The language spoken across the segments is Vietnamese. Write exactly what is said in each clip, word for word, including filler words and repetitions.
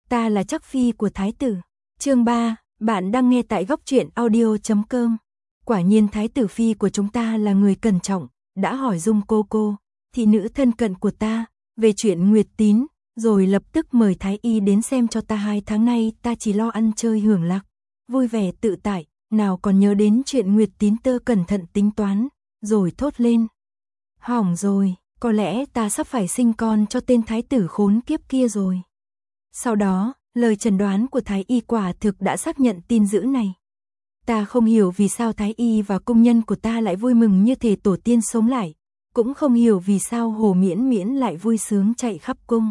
Ta là Trắc Phi của Thái tử. Chương ba, bạn đang nghe tại góc truyện audio chấm com. Quả nhiên Thái tử Phi của chúng ta là người cẩn trọng, đã hỏi Dung cô cô, thị nữ thân cận của ta, về chuyện Nguyệt Tín, rồi lập tức mời Thái y đến xem cho ta. Hai tháng nay ta chỉ lo ăn chơi hưởng lạc, vui vẻ tự tại, nào còn nhớ đến chuyện Nguyệt Tín. Tơ cẩn thận tính toán, rồi thốt lên. Hỏng rồi, có lẽ ta sắp phải sinh con cho tên thái tử khốn kiếp kia rồi. Sau đó, lời chẩn đoán của Thái y quả thực đã xác nhận tin dữ này. Ta không hiểu vì sao Thái y và công nhân của ta lại vui mừng như thể tổ tiên sống lại, cũng không hiểu vì sao Hồ Miễn Miễn lại vui sướng chạy khắp cung.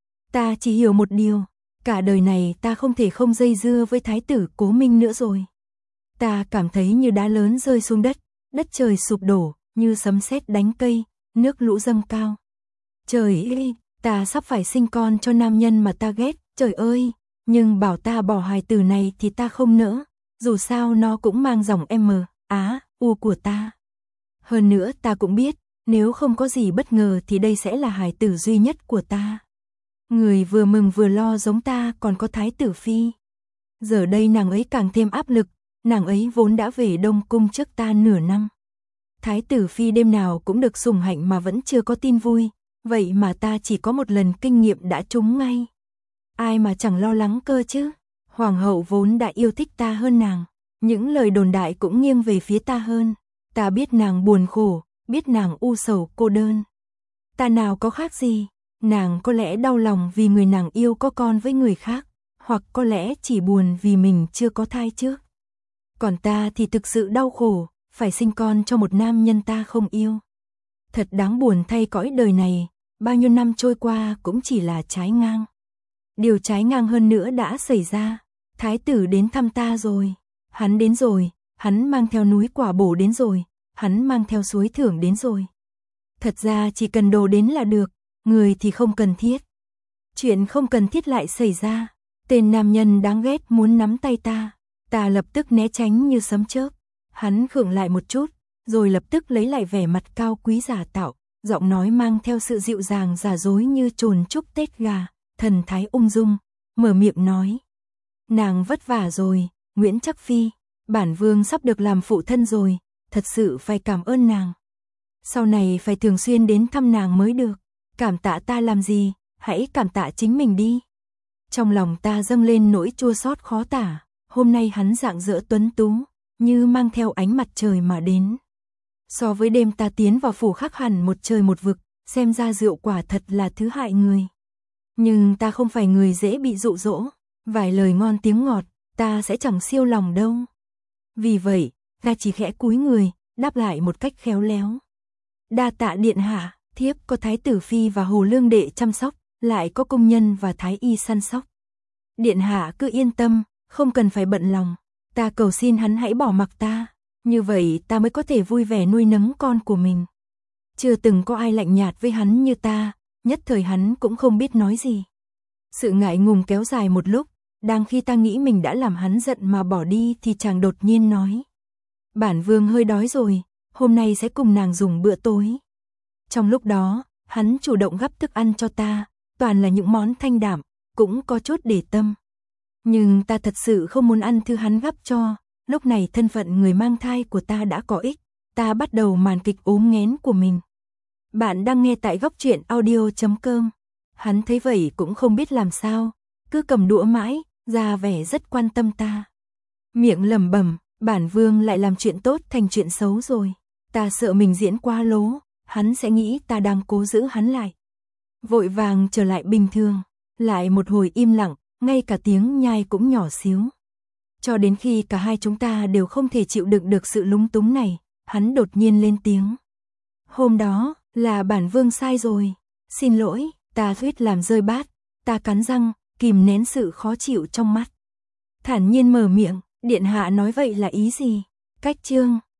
Ta chỉ hiểu một điều, cả đời này ta không thể không dây dưa với Thái tử Cố Minh nữa rồi. Ta cảm thấy như đá lớn rơi xuống đất, đất trời sụp đổ, như sấm sét đánh cây, nước lũ dâng cao. Trời ơi, ta sắp phải sinh con cho nam nhân mà ta ghét, trời ơi, nhưng bảo ta bỏ hài tử này thì ta không nỡ, dù sao nó cũng mang dòng M, Á, U của ta. Hơn nữa ta cũng biết, nếu không có gì bất ngờ thì đây sẽ là hài tử duy nhất của ta. Người vừa mừng vừa lo giống ta còn có Thái tử Phi. Giờ đây nàng ấy càng thêm áp lực, nàng ấy vốn đã về Đông Cung trước ta nửa năm. Thái tử Phi đêm nào cũng được sủng hạnh mà vẫn chưa có tin vui, vậy mà ta chỉ có một lần kinh nghiệm đã trúng ngay. Ai mà chẳng lo lắng cơ chứ, hoàng hậu vốn đã yêu thích ta hơn nàng, những lời đồn đại cũng nghiêng về phía ta hơn, ta biết nàng buồn khổ, biết nàng u sầu cô đơn. Ta nào có khác gì, nàng có lẽ đau lòng vì người nàng yêu có con với người khác, hoặc có lẽ chỉ buồn vì mình chưa có thai trước. Còn ta thì thực sự đau khổ, phải sinh con cho một nam nhân ta không yêu. Thật đáng buồn thay cõi đời này, bao nhiêu năm trôi qua cũng chỉ là trái ngang. Điều trái ngang hơn nữa đã xảy ra, thái tử đến thăm ta rồi, hắn đến rồi, hắn mang theo núi quả bổ đến rồi, hắn mang theo suối thưởng đến rồi. Thật ra chỉ cần đồ đến là được, người thì không cần thiết. Chuyện không cần thiết lại xảy ra, tên nam nhân đáng ghét muốn nắm tay ta, ta lập tức né tránh như sấm chớp. Hắn khựng lại một chút, rồi lập tức lấy lại vẻ mặt cao quý giả tạo, giọng nói mang theo sự dịu dàng giả dối như chồn chúc Tết gà, thần thái ung dung, mở miệng nói. Nàng vất vả rồi, Nguyễn Trắc Phi, bản vương sắp được làm phụ thân rồi, thật sự phải cảm ơn nàng. Sau này phải thường xuyên đến thăm nàng mới được, cảm tạ ta làm gì, hãy cảm tạ chính mình đi. Trong lòng ta dâng lên nỗi chua xót khó tả, hôm nay hắn rạng rỡ tuấn tú, như mang theo ánh mặt trời mà đến. So với đêm ta tiến vào phủ khác hẳn một trời một vực, xem ra rượu quả thật là thứ hại người. Nhưng ta không phải người dễ bị dụ dỗ, vài lời ngon tiếng ngọt, ta sẽ chẳng siêu lòng đâu. Vì vậy, ta chỉ khẽ cúi người, đáp lại một cách khéo léo. Đa tạ điện hạ, thiếp có Thái tử Phi và Hồ Lương đệ chăm sóc, lại có công nhân và Thái y săn sóc. Điện hạ cứ yên tâm, không cần phải bận lòng. Ta cầu xin hắn hãy bỏ mặc ta, như vậy ta mới có thể vui vẻ nuôi nấng con của mình. Chưa từng có ai lạnh nhạt với hắn như ta, nhất thời hắn cũng không biết nói gì. Sự ngại ngùng kéo dài một lúc, đang khi ta nghĩ mình đã làm hắn giận mà bỏ đi thì chàng đột nhiên nói. Bản vương hơi đói rồi, hôm nay sẽ cùng nàng dùng bữa tối. Trong lúc đó, hắn chủ động gắp thức ăn cho ta, toàn là những món thanh đạm, cũng có chút để tâm. Nhưng ta thật sự không muốn ăn thứ hắn gắp cho, lúc này thân phận người mang thai của ta đã có ích, ta bắt đầu màn kịch ốm nghén của mình. Bạn đang nghe tại góc truyện audio chấm com. Hắn thấy vậy cũng không biết làm sao, cứ cầm đũa mãi, ra vẻ rất quan tâm ta. Miệng lẩm bẩm, bản vương lại làm chuyện tốt thành chuyện xấu rồi, ta sợ mình diễn quá lố, hắn sẽ nghĩ ta đang cố giữ hắn lại. Vội vàng trở lại bình thường, lại một hồi im lặng. Ngay cả tiếng nhai cũng nhỏ xíu. Cho đến khi cả hai chúng ta đều không thể chịu đựng được sự lúng túng này, hắn đột nhiên lên tiếng. Hôm đó, là bản vương sai rồi. Xin lỗi, ta suýt làm rơi bát. Ta cắn răng, kìm nén sự khó chịu trong mắt. Thản nhiên mở miệng, điện hạ nói vậy là ý gì? Cách chương.